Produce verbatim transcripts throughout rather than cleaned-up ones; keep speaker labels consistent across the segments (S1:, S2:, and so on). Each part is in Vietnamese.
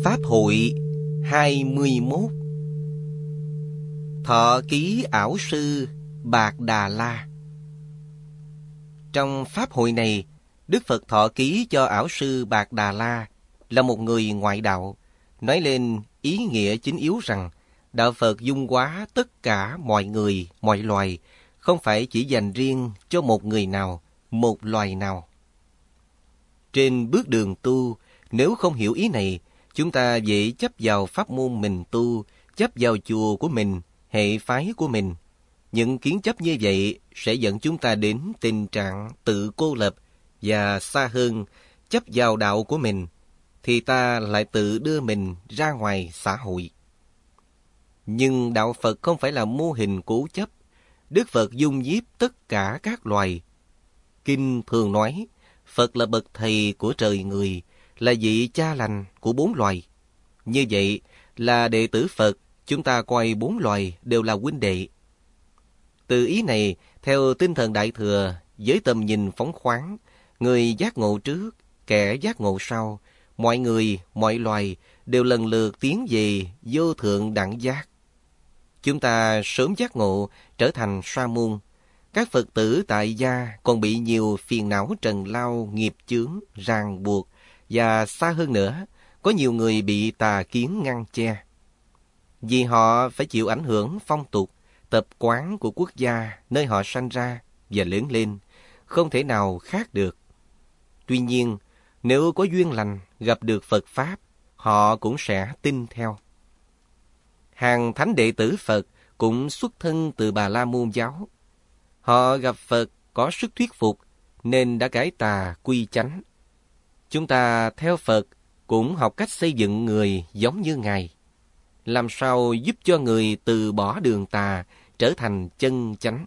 S1: Pháp hội hai mươi mốt. Thọ ký ảo sư Bạc Đà La. Trong Pháp hội này, Đức Phật thọ ký cho ảo sư Bạc Đà La là một người ngoại đạo, nói lên ý nghĩa chính yếu rằng Đạo Phật dung hóa tất cả mọi người, mọi loài, không phải chỉ dành riêng cho một người nào, một loài nào. Trên bước đường tu, nếu không hiểu ý này, chúng ta dễ chấp vào pháp môn mình tu, chấp vào chùa của mình, hệ phái của mình. Những kiến chấp như vậy sẽ dẫn chúng ta đến tình trạng tự cô lập, và xa hơn, chấp vào đạo của mình, thì ta lại tự đưa mình ra ngoài xã hội. Nhưng Đạo Phật không phải là mô hình cố chấp. Đức Phật dung nhiếp tất cả các loài. Kinh thường nói, Phật là bậc thầy của trời người, là vị cha lành của bốn loài. Như vậy là đệ tử Phật, chúng ta coi bốn loài đều là huynh đệ. Từ ý này, theo tinh thần Đại Thừa, với tầm nhìn phóng khoáng, người giác ngộ trước, kẻ giác ngộ sau, mọi người, mọi loài đều lần lượt tiến về vô thượng đẳng giác. Chúng ta sớm giác ngộ, trở thành sa môn. Các Phật tử tại gia còn bị nhiều phiền não trần lao, nghiệp chướng, ràng buộc, và xa hơn nữa, có nhiều người bị tà kiến ngăn che. Vì họ phải chịu ảnh hưởng phong tục, tập quán của quốc gia nơi họ sanh ra và lớn lên, không thể nào khác được. Tuy nhiên, nếu có duyên lành gặp được Phật Pháp, họ cũng sẽ tin theo. Hàng thánh đệ tử Phật cũng xuất thân từ Bà La Môn giáo. Họ gặp Phật có sức thuyết phục nên đã cải tà quy chánh. Chúng ta theo Phật cũng học cách xây dựng người giống như Ngài. Làm sao giúp cho người từ bỏ đường tà trở thành chân chánh.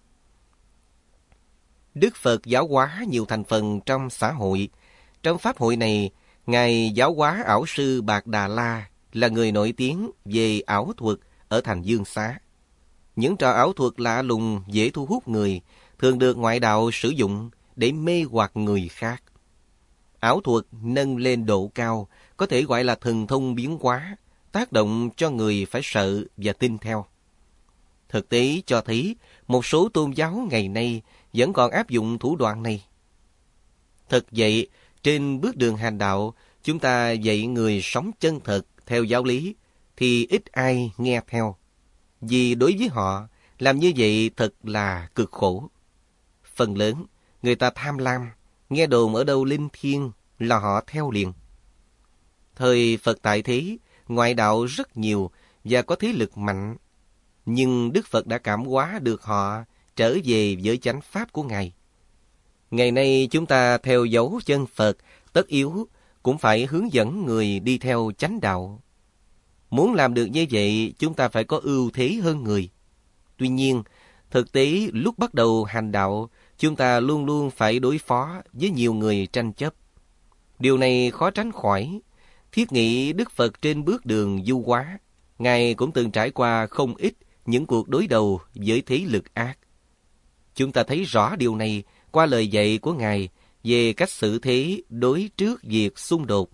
S1: Đức Phật giáo hóa nhiều thành phần trong xã hội. Trong Pháp hội này, Ngài giáo hóa ảo sư Bạc Đà La là người nổi tiếng về ảo thuật ở thành Dương Xá. Những trò ảo thuật lạ lùng dễ thu hút người, thường được ngoại đạo sử dụng để mê hoặc người khác. Ảo thuật nâng lên độ cao, có thể gọi là thần thông biến hóa, tác động cho người phải sợ và tin theo. Thực tế cho thấy một số tôn giáo ngày nay vẫn còn áp dụng thủ đoạn này. Thực vậy, trên bước đường hành đạo, chúng ta dạy người sống chân thật theo giáo lý, thì ít ai nghe theo. Vì đối với họ, làm như vậy thật là cực khổ. Phần lớn, người ta tham lam, nghe đồn ở đâu linh thiêng là họ theo liền. Thời Phật tại thế, ngoại đạo rất nhiều và có thế lực mạnh. Nhưng Đức Phật đã cảm hóa được họ trở về với chánh pháp của Ngài. Ngày nay chúng ta theo dấu chân Phật, tất yếu cũng phải hướng dẫn người đi theo chánh đạo. Muốn làm được như vậy, chúng ta phải có ưu thế hơn người. Tuy nhiên, thực tế lúc bắt đầu hành đạo, chúng ta luôn luôn phải đối phó với nhiều người tranh chấp. Điều này khó tránh khỏi. Thiết nghĩ Đức Phật trên bước đường du hóa, Ngài cũng từng trải qua không ít những cuộc đối đầu với thế lực ác. Chúng ta thấy rõ điều này qua lời dạy của Ngài về cách xử thế đối trước việc xung đột.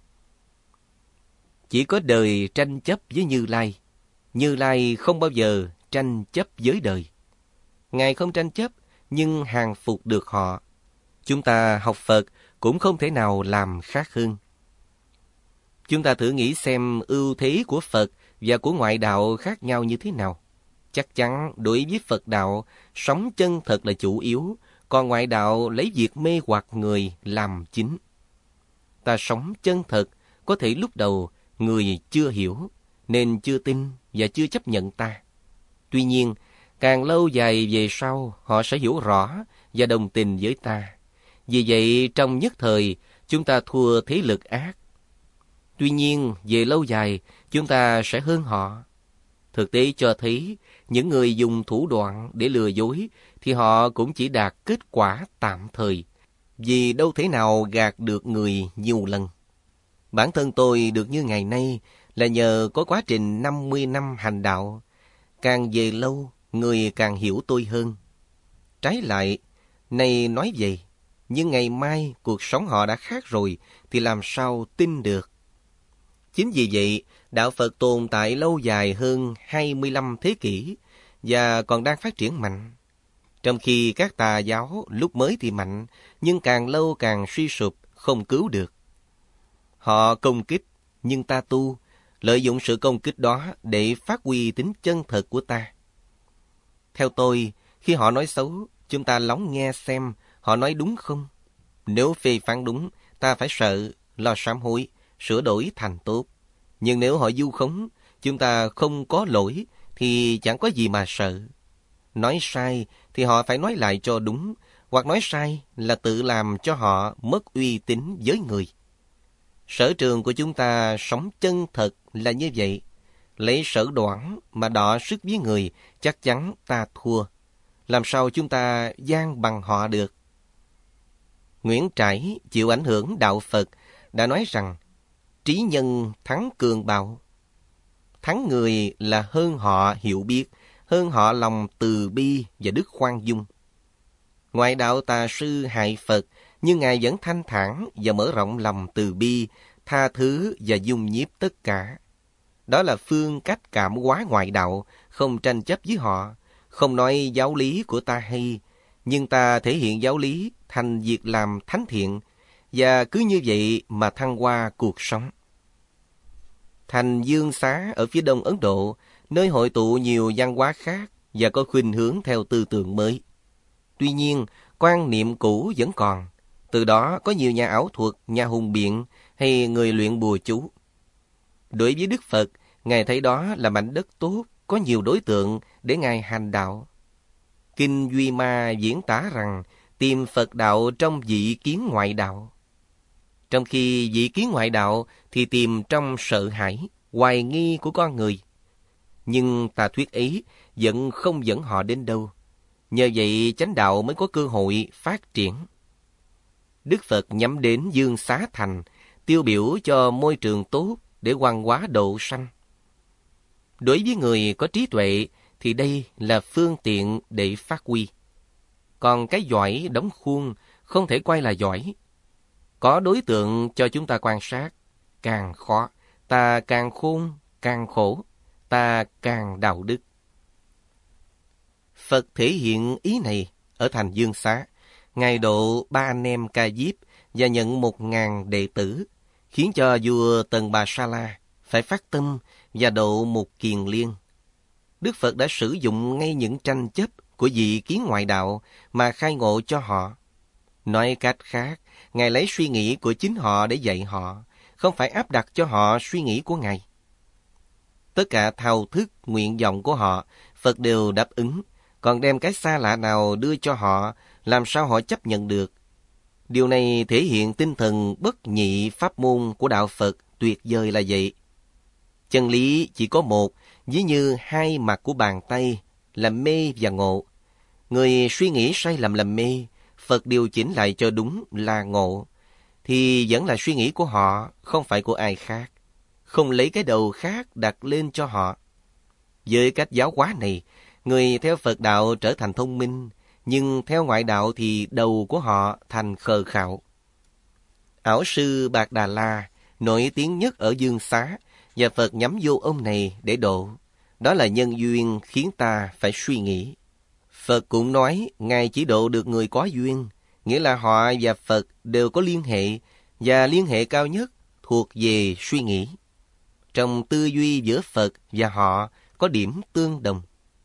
S1: Chỉ có đời tranh chấp với Như Lai. Như Lai không bao giờ tranh chấp với đời. Ngài không tranh chấp, nhưng hàng phục được họ. Chúng ta học Phật cũng không thể nào làm khác hơn. Chúng ta thử nghĩ xem ưu thế của Phật và của ngoại đạo khác nhau như thế nào. Chắc chắn đối với Phật đạo, sống chân thật là chủ yếu, còn ngoại đạo lấy việc mê hoặc người làm chính. Ta sống chân thật, có thể lúc đầu người chưa hiểu, nên chưa tin và chưa chấp nhận ta. Tuy nhiên, càng lâu dài về sau, họ sẽ hiểu rõ và đồng tình với ta. Vì vậy, trong nhất thời, chúng ta thua thế lực ác. Tuy nhiên, về lâu dài, chúng ta sẽ hơn họ. Thực tế cho thấy, những người dùng thủ đoạn để lừa dối, thì họ cũng chỉ đạt kết quả tạm thời, vì đâu thể nào gạt được người nhiều lần. Bản thân tôi được như ngày nay là nhờ có quá trình năm mươi năm hành đạo. Càng về lâu, người càng hiểu tôi hơn. Trái lại, này nói vậy, nhưng ngày mai cuộc sống họ đã khác rồi, thì làm sao tin được? Chính vì vậy, đạo Phật tồn tại lâu dài hơn hai mươi lăm thế kỷ và còn đang phát triển mạnh. Trong khi các tà giáo lúc mới thì mạnh, nhưng càng lâu càng suy sụp, không cứu được. Họ công kích, nhưng ta tu, lợi dụng sự công kích đó để phát huy tính chân thật của ta. Theo tôi, khi họ nói xấu, chúng ta lắng nghe xem họ nói đúng không. Nếu phê phán đúng, ta phải sợ, lo sám hối, sửa đổi thành tốt. Nhưng nếu họ vu khống, chúng ta không có lỗi, thì chẳng có gì mà sợ. Nói sai thì họ phải nói lại cho đúng, hoặc nói sai là tự làm cho họ mất uy tín với người. Sở trường của chúng ta sống chân thật là như vậy. Lấy sở đoản mà đọ sức với người, chắc chắn ta thua. Làm sao chúng ta gian bằng họ được? Nguyễn Trãi chịu ảnh hưởng đạo Phật đã nói rằng trí nhân thắng cường bạo. Thắng người là hơn họ hiểu biết, hơn họ lòng từ bi và đức khoan dung. Ngoại đạo tà sư hại Phật, nhưng Ngài vẫn thanh thản và mở rộng lòng từ bi, tha thứ và dung nhiếp tất cả. Đó là phương cách cảm hóa ngoại đạo, không tranh chấp với họ, không nói giáo lý của ta hay, nhưng ta thể hiện giáo lý thành việc làm thánh thiện, và cứ như vậy mà thăng hoa cuộc sống. Thành Dương Xá ở phía đông Ấn Độ, nơi hội tụ nhiều văn hóa khác và có khuynh hướng theo tư tưởng mới. Tuy nhiên, quan niệm cũ vẫn còn. Từ đó có nhiều nhà ảo thuật, nhà hùng biện hay người luyện bùa chú. Đối với Đức Phật, Ngài thấy đó là mảnh đất tốt, có nhiều đối tượng để Ngài hành đạo. Kinh Duy Ma diễn tả rằng tìm Phật đạo trong vị kiến ngoại đạo. Trong khi vị kiến ngoại đạo thì tìm trong sợ hãi, hoài nghi của con người. Nhưng tà thuyết ấy vẫn không dẫn họ đến đâu. Nhờ vậy chánh đạo mới có cơ hội phát triển. Đức Phật nhắm đến Dương Xá Thành, tiêu biểu cho môi trường tốt để hoằng hóa độ sanh. Đối với người có trí tuệ thì đây là phương tiện để phát huy. Còn cái giỏi đóng khuôn không thể quay là giỏi. Có đối tượng cho chúng ta quan sát, càng khó, ta càng khôn, càng khổ, ta càng đạo đức. Phật thể hiện ý này ở thành Dương Xá. Ngài độ ba anh em Ca Diếp và nhận một ngàn đệ tử, khiến cho vua Tần Bà Sa La phải phát tâm và độ một kiền liên. Đức Phật đã sử dụng ngay những tranh chấp của vị kiến ngoại đạo mà khai ngộ cho họ. Nói cách khác, Ngài lấy suy nghĩ của chính họ để dạy họ, không phải áp đặt cho họ suy nghĩ của Ngài. Tất cả thao thức, nguyện vọng của họ, Phật đều đáp ứng, còn đem cái xa lạ nào đưa cho họ, làm sao họ chấp nhận được. Điều này thể hiện tinh thần bất nhị pháp môn của đạo Phật tuyệt vời là vậy. Chân lý chỉ có một, ví như hai mặt của bàn tay, là mê và ngộ. Người suy nghĩ sai lầm là mê, Phật điều chỉnh lại cho đúng là ngộ, thì vẫn là suy nghĩ của họ, không phải của ai khác. Không lấy cái đầu khác đặt lên cho họ. Với cách giáo hóa này, người theo Phật đạo trở thành thông minh, nhưng theo ngoại đạo thì đầu của họ thành khờ khạo. Ảo sư Bạc Đà La nổi tiếng nhất ở Dương Xá, và Phật nhắm vô ông này để độ. Đó là nhân duyên khiến ta phải suy nghĩ. Phật cũng nói Ngài chỉ độ được người có duyên, nghĩa là họ và Phật đều có liên hệ, và liên hệ cao nhất thuộc về suy nghĩ. Trong tư duy giữa Phật và họ có điểm tương đồng.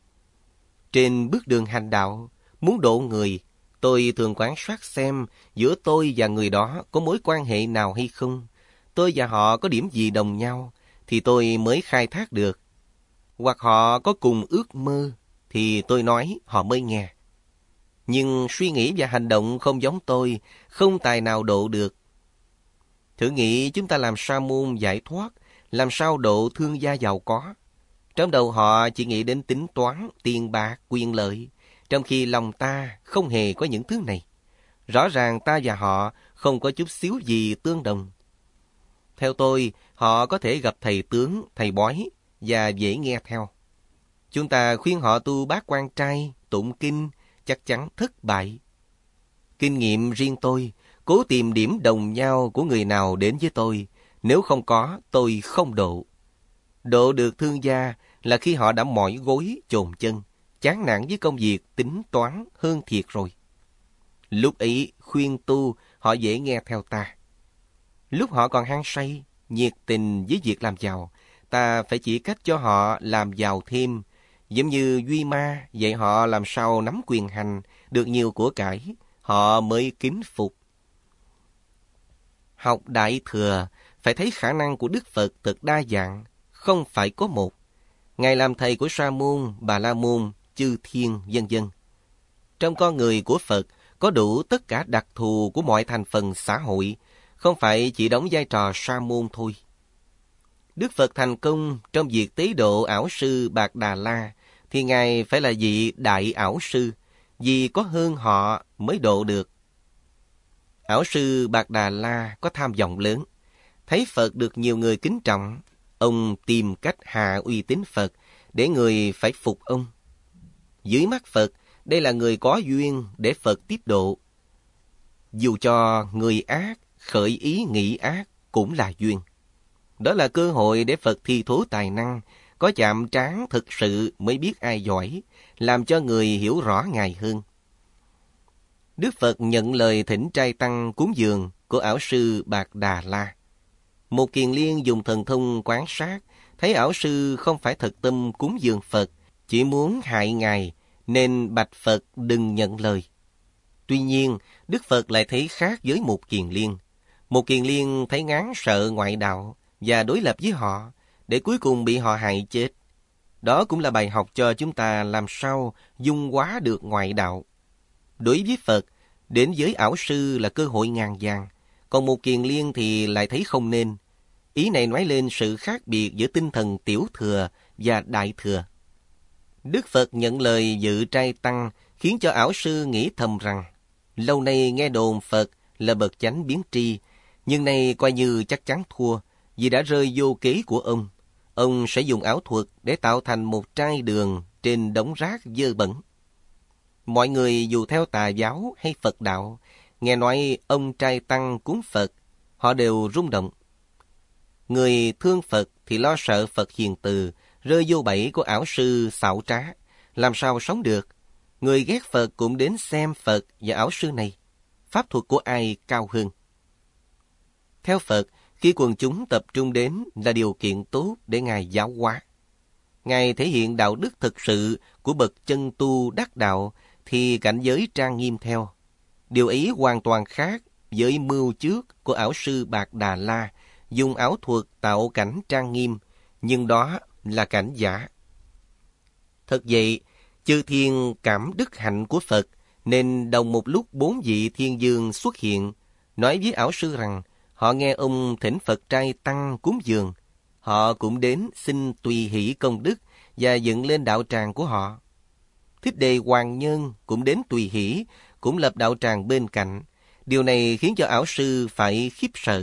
S1: Trên bước đường hành đạo, muốn độ người, tôi thường quan sát xem giữa tôi và người đó có mối quan hệ nào hay không. Tôi và họ có điểm gì đồng nhau, thì tôi mới khai thác được. Hoặc họ có cùng ước mơ, thì tôi nói họ mới nghe. Nhưng suy nghĩ và hành động không giống tôi, không tài nào độ được. Thử nghĩ chúng ta làm sa môn giải thoát, làm sao độ thương gia giàu có. Trong đầu họ chỉ nghĩ đến tính toán, tiền bạc, quyền lợi, trong khi lòng ta không hề có những thứ này. Rõ ràng ta và họ không có chút xíu gì tương đồng. Theo tôi, họ có thể gặp thầy tướng, thầy bói và dễ nghe theo. Chúng ta khuyên họ tu bát quan trai, tụng kinh, chắc chắn thất bại. Kinh nghiệm riêng tôi, cố tìm điểm đồng nhau của người nào đến với tôi, Nếu không có, tôi không độ. Độ được thương gia là khi họ đã mỏi gối, chồn chân, chán nản với công việc, tính toán, hơn thiệt rồi. Lúc ấy, khuyên tu, họ dễ nghe theo ta. Lúc họ còn hăng say, nhiệt tình với việc làm giàu, ta phải chỉ cách cho họ làm giàu thêm, giống như Duy Ma dạy họ làm sao nắm quyền hành, được nhiều của cải, họ mới kính phục. Học Đại Thừa phải thấy khả năng của Đức Phật thật đa dạng, không phải có một. Ngài làm thầy của Sa môn, Bà La môn, Chư Thiên, vân vân. Trong con người của Phật có đủ tất cả đặc thù của mọi thành phần xã hội, không phải chỉ đóng vai trò sa môn thôi. Đức Phật thành công trong việc tế độ ảo sư Bạc Đà La, thì Ngài phải là vị đại ảo sư, vì có hơn họ mới độ được. Ảo sư Bạc Đà La có tham vọng lớn, thấy Phật được nhiều người kính trọng, ông tìm cách hạ uy tín Phật để người phải phục ông. Dưới mắt Phật, đây là người có duyên để Phật tiếp độ. Dù cho người ác khởi ý nghĩ ác cũng là duyên. Đó là cơ hội để Phật thi thố tài năng, có chạm trán thực sự mới biết ai giỏi, làm cho người hiểu rõ Ngài hơn. Đức Phật nhận lời thỉnh trai tăng cúng dường của ảo sư Bạc Đà La. Một Kiền Liên dùng thần thông quan sát, thấy ảo sư không phải thật tâm cúng dường Phật, chỉ muốn hại Ngài, nên bạch Phật đừng nhận lời. Tuy nhiên, Đức Phật lại thấy khác với một Kiền Liên. Một Kiền Liên thấy ngán sợ ngoại đạo và đối lập với họ, để cuối cùng bị họ hại chết. Đó cũng là bài học cho chúng ta làm sao dung hóa được ngoại đạo. Đối với Phật, đến với ảo sư là cơ hội ngàn vàng, còn một Kiền Liên thì lại thấy không nên. Ý này nói lên sự khác biệt giữa tinh thần tiểu thừa và đại thừa. Đức Phật nhận lời dự trai tăng, khiến cho ảo sư nghĩ thầm rằng, lâu nay nghe đồn Phật là bậc chánh biến tri, nhưng nay coi như chắc chắn thua, vì đã rơi vô kế của ông. Ông sẽ dùng ảo thuật để tạo thành một trai đường trên đống rác dơ bẩn. Mọi người dù theo tà giáo hay Phật đạo, nghe nói ông trai tăng cúng Phật, họ đều rung động. Người thương Phật thì lo sợ Phật hiền từ, rơi vô bẫy của ảo sư xảo trá, làm sao sống được. Người ghét Phật cũng đến xem Phật và ảo sư này, pháp thuật của ai cao hơn. Theo Phật, khi quần chúng tập trung đến là điều kiện tốt để Ngài giáo hóa. Ngài thể hiện đạo đức thực sự của bậc chân tu đắc đạo, thì cảnh giới trang nghiêm theo. Điều ấy hoàn toàn khác với mưu trước của ảo sư Bạc Đà La, dùng ảo thuật tạo cảnh trang nghiêm, nhưng đó là cảnh giả. Thật vậy, chư thiên cảm đức hạnh của Phật, nên đồng một lúc bốn vị thiên dương xuất hiện, nói với ảo sư rằng họ nghe ông thỉnh Phật trai tăng cúng dường. Họ cũng đến xin tùy hỷ công đức và dựng lên đạo tràng của họ. Thích Đề Hoàng Nhân cũng đến tùy hỷ, cũng lập đạo tràng bên cạnh. Điều này khiến cho ảo sư phải khiếp sợ.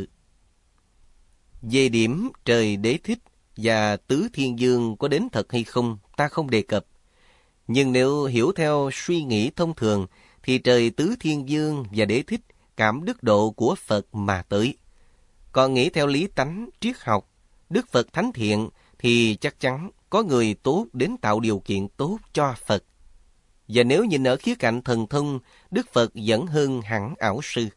S1: Về điểm trời Đế Thích và Tứ Thiên Dương có đến thật hay không, ta không đề cập. Nhưng nếu hiểu theo suy nghĩ thông thường, thì trời Tứ Thiên Dương và Đế Thích cảm đức độ của Phật mà tới. Còn nghĩ theo lý tánh, triết học, Đức Phật thánh thiện, thì chắc chắn có người tốt đến tạo điều kiện tốt cho Phật. Và nếu nhìn ở khía cạnh thần thông, Đức Phật vẫn hơn hẳn ảo sư.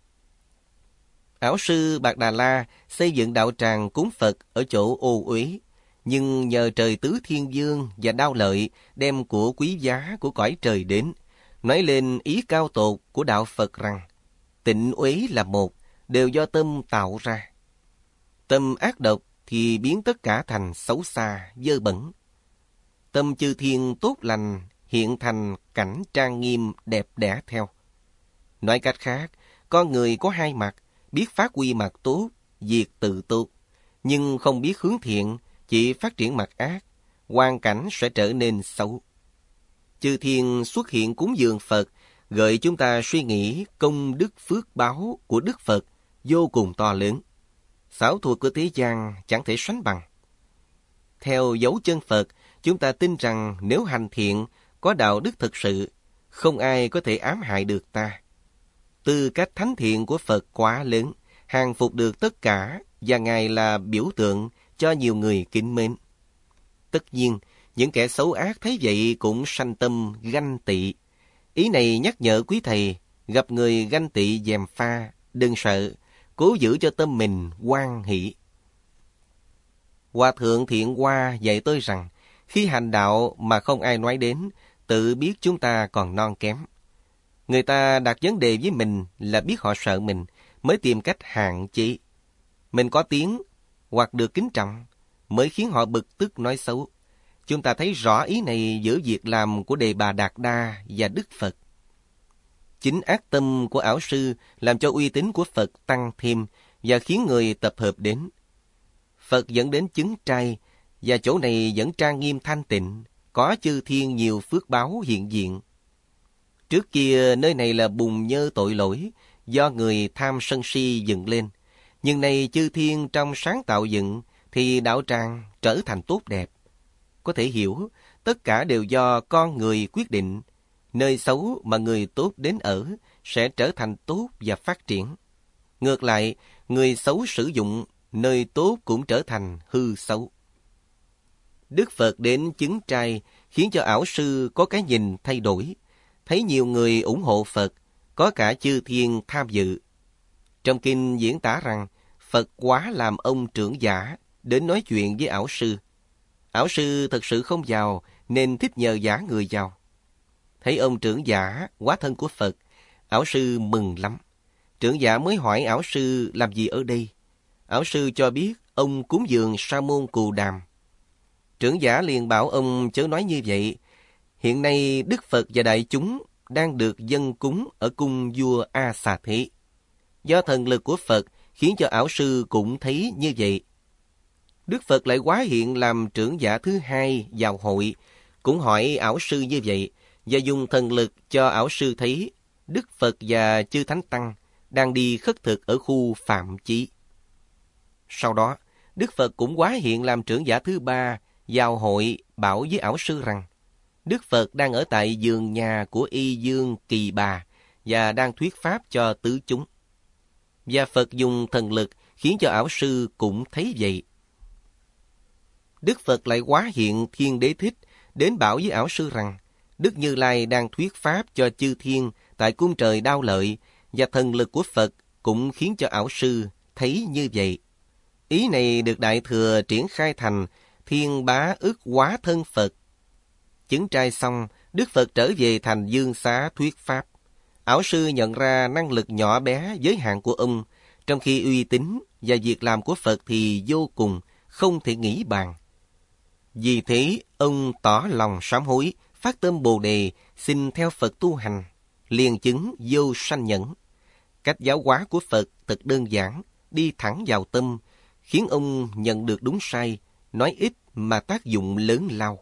S1: Ảo sư Bạc Đà La xây dựng đạo tràng cúng Phật ở chỗ ô uế, nhưng nhờ trời Tứ Thiên Dương và Đao Lợi đem của quý giá của cõi trời đến, nói lên ý cao tột của đạo Phật rằng tịnh uế là một, đều do tâm tạo ra. Tâm ác độc thì biến tất cả thành xấu xa, dơ bẩn. Tâm chư thiên tốt lành hiện thành cảnh trang nghiêm đẹp đẽ theo. Nói cách khác, con người có hai mặt, biết phát huy mặt tốt, diệt tự tốt, nhưng không biết hướng thiện, chỉ phát triển mặt ác, hoàn cảnh sẽ trở nên xấu. Chư thiên xuất hiện cúng dường Phật, gợi chúng ta suy nghĩ công đức phước báo của Đức Phật vô cùng to lớn. Xảo thuật của thế gian chẳng thể sánh bằng. Theo dấu chân Phật, chúng ta tin rằng nếu hành thiện, có đạo đức thực sự, không ai có thể ám hại được ta. Tư cách thánh thiện của Phật quá lớn, hàng phục được tất cả và Ngài là biểu tượng cho nhiều người kính mến. Tất nhiên, những kẻ xấu ác thấy vậy cũng sanh tâm ganh tị. Ý này nhắc nhở quý thầy, gặp người ganh tị gièm pha, đừng sợ, cố giữ cho tâm mình hoan hỷ. Hòa thượng Thiện Hoa dạy tôi rằng, khi hành đạo mà không ai nói đến, tự biết chúng ta còn non kém. Người ta đặt vấn đề với mình là biết họ sợ mình, mới tìm cách hạn chế. Mình có tiếng hoặc được kính trọng, mới khiến họ bực tức nói xấu. Chúng ta thấy rõ ý này giữa việc làm của Đề Bà Đạt Đa và Đức Phật. Chính ác tâm của ảo sư làm cho uy tín của Phật tăng thêm và khiến người tập hợp đến. Phật dẫn đến chứng trai, và chỗ này vẫn trang nghiêm thanh tịnh, có chư thiên nhiều phước báo hiện diện. Trước kia nơi này là bùn nhơ tội lỗi, do người tham sân si dựng lên. Nhưng nay chư thiên trong sáng tạo dựng, thì đạo tràng trở thành tốt đẹp. Có thể hiểu, tất cả đều do con người quyết định. Nơi xấu mà người tốt đến ở sẽ trở thành tốt và phát triển. Ngược lại, người xấu sử dụng, nơi tốt cũng trở thành hư xấu. Đức Phật đến chứng trai khiến cho ảo sư có cái nhìn thay đổi. Thấy nhiều người ủng hộ Phật, có cả chư thiên tham dự. Trong kinh diễn tả rằng, Phật quá làm ông trưởng giả đến nói chuyện với ảo sư. Ảo sư thật sự không giàu nên thích nhờ giả người giàu. Thấy ông trưởng giả hóa thân của Phật, ảo sư mừng lắm. Trưởng giả mới hỏi ảo sư làm gì ở đây. Ảo sư cho biết ông cúng dường Sa môn Cù Đàm. Trưởng giả liền bảo ông chớ nói như vậy. Hiện nay Đức Phật và đại chúng đang được dâng cúng ở cung vua A Xà Thế. Do thần lực của Phật khiến cho ảo sư cũng thấy như vậy. Đức Phật lại hóa hiện làm trưởng giả thứ hai vào hội, cũng hỏi ảo sư như vậy, và dùng thần lực cho ảo sư thấy Đức Phật và chư Thánh Tăng đang đi khất thực ở khu Phạm Chí. Sau đó, Đức Phật cũng hóa hiện làm trưởng giả thứ ba vào hội, bảo với ảo sư rằng Đức Phật đang ở tại giường nhà của Y Dương Kỳ Bà và đang thuyết pháp cho tứ chúng. Và Phật dùng thần lực khiến cho ảo sư cũng thấy vậy. Đức Phật lại hóa hiện Thiên Đế Thích đến bảo với ảo sư rằng Đức Như Lai đang thuyết pháp cho chư thiên tại cung trời Đao Lợi, và thần lực của Phật cũng khiến cho ảo sư thấy như vậy. Ý này được Đại Thừa triển khai thành Thiên Bá Ức Hóa Thân Phật. Chứng trai xong, Đức Phật trở về thành Dương Xá thuyết pháp. Ảo sư nhận ra năng lực nhỏ bé giới hạn của ông, trong khi uy tín và việc làm của Phật thì vô cùng, không thể nghĩ bàn. Vì thế, ông tỏ lòng sám hối, phát tâm Bồ Đề, xin theo Phật tu hành, liền chứng vô sanh nhẫn. Cách giáo hóa của Phật thật đơn giản, đi thẳng vào tâm, khiến ông nhận được đúng sai, nói ít mà tác dụng lớn lao.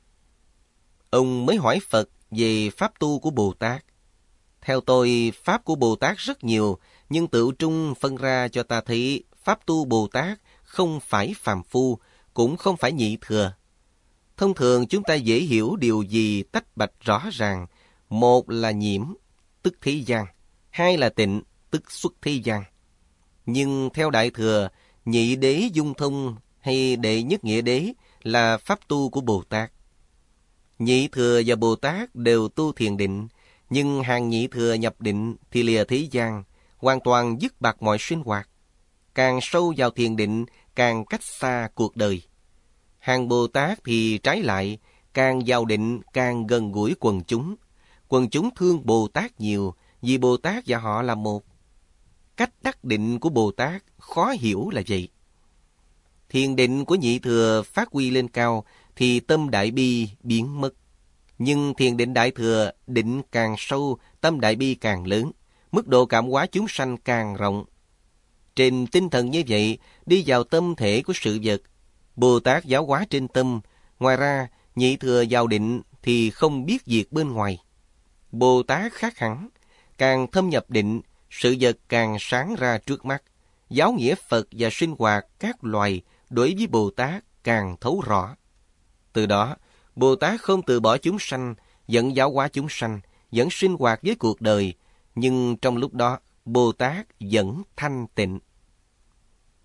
S1: Ông mới hỏi Phật về pháp tu của Bồ Tát. Theo tôi, pháp của Bồ Tát rất nhiều, nhưng tự trung phân ra cho ta thấy pháp tu Bồ Tát không phải phàm phu, cũng không phải nhị thừa. Thông thường chúng ta dễ hiểu điều gì tách bạch rõ ràng. Một là nhiễm, tức thế gian. Hai là tịnh, tức xuất thế gian. Nhưng theo Đại Thừa, nhị đế dung thông hay đệ nhất nghĩa đế là pháp tu của Bồ Tát. Nhị thừa và Bồ Tát đều tu thiền định, nhưng hàng nhị thừa nhập định thì lìa thế gian, hoàn toàn dứt bạc mọi sinh hoạt. Càng sâu vào thiền định, càng cách xa cuộc đời. Hàng Bồ Tát thì trái lại, càng vào định càng gần gũi quần chúng. Quần chúng thương Bồ Tát nhiều, vì Bồ Tát và họ là một. Cách đắc định của Bồ Tát khó hiểu là vậy. Thiền định của nhị thừa phát huy lên cao thì tâm đại bi biến mất. Nhưng thiền định đại thừa, định càng sâu, tâm đại bi càng lớn, mức độ cảm hóa chúng sanh càng rộng. Trên tinh thần như vậy, đi vào tâm thể của sự vật, Bồ Tát giáo hóa trên tâm. Ngoài ra, nhị thừa vào định thì không biết việc bên ngoài. Bồ Tát khác hẳn, càng thâm nhập định, sự vật càng sáng ra trước mắt. Giáo nghĩa Phật và sinh hoạt các loài đối với Bồ Tát càng thấu rõ. Từ đó, Bồ Tát không từ bỏ chúng sanh, vẫn giáo hóa chúng sanh, vẫn sinh hoạt với cuộc đời, nhưng trong lúc đó, Bồ Tát vẫn thanh tịnh.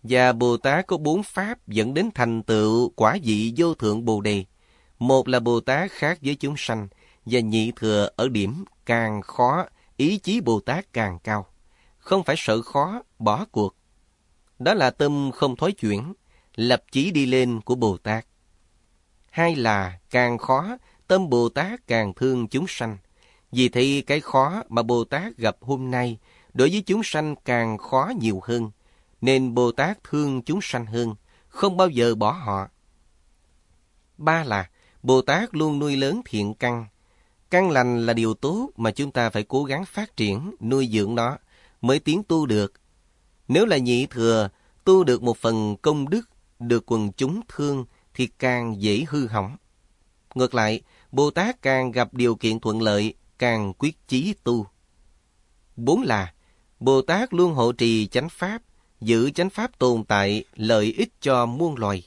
S1: Và Bồ Tát có bốn pháp dẫn đến thành tựu quả vị vô thượng Bồ Đề. Một là Bồ Tát khác với chúng sanh, và nhị thừa ở điểm càng khó, ý chí Bồ Tát càng cao. Không phải sợ khó, bỏ cuộc. Đó là tâm không thối chuyển, lập chí đi lên của Bồ Tát. Hai là càng khó, tâm Bồ Tát càng thương chúng sanh. Vì thế cái khó mà Bồ Tát gặp hôm nay, đối với chúng sanh càng khó nhiều hơn, nên Bồ Tát thương chúng sanh hơn, không bao giờ bỏ họ. Ba là Bồ Tát luôn nuôi lớn thiện căn. Căn lành là điều tốt mà chúng ta phải cố gắng phát triển, nuôi dưỡng nó, mới tiến tu được. Nếu là nhị thừa, tu được một phần công đức, được quần chúng thương, thì càng dễ hư hỏng. Ngược lại, Bồ Tát càng gặp điều kiện thuận lợi, càng quyết chí tu. Bốn là Bồ Tát luôn hộ trì chánh pháp, giữ chánh pháp tồn tại, lợi ích cho muôn loài.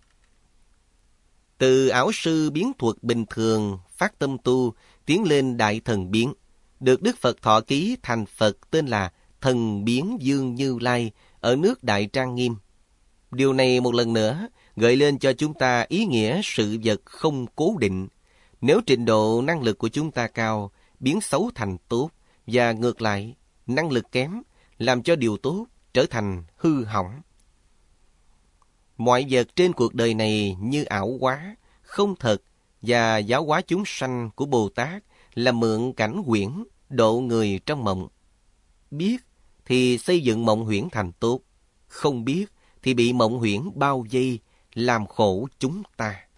S1: Từ ảo sư biến thuật bình thường, phát tâm tu, tiến lên đại thần biến, được Đức Phật thọ ký thành Phật tên là Thần Biến Dương Như Lai ở nước Đại Trang Nghiêm. Điều này một lần nữa gợi lên cho chúng ta ý nghĩa sự vật không cố định. Nếu trình độ năng lực của chúng ta cao, biến xấu thành tốt, và ngược lại, năng lực kém, làm cho điều tốt trở thành hư hỏng. Mọi vật trên cuộc đời này như ảo hóa, không thật, và giáo hóa chúng sanh của Bồ Tát là mượn cảnh huyễn, độ người trong mộng. Biết thì xây dựng mộng huyễn thành tốt, không biết thì bị mộng huyễn bao vây, làm khổ chúng ta.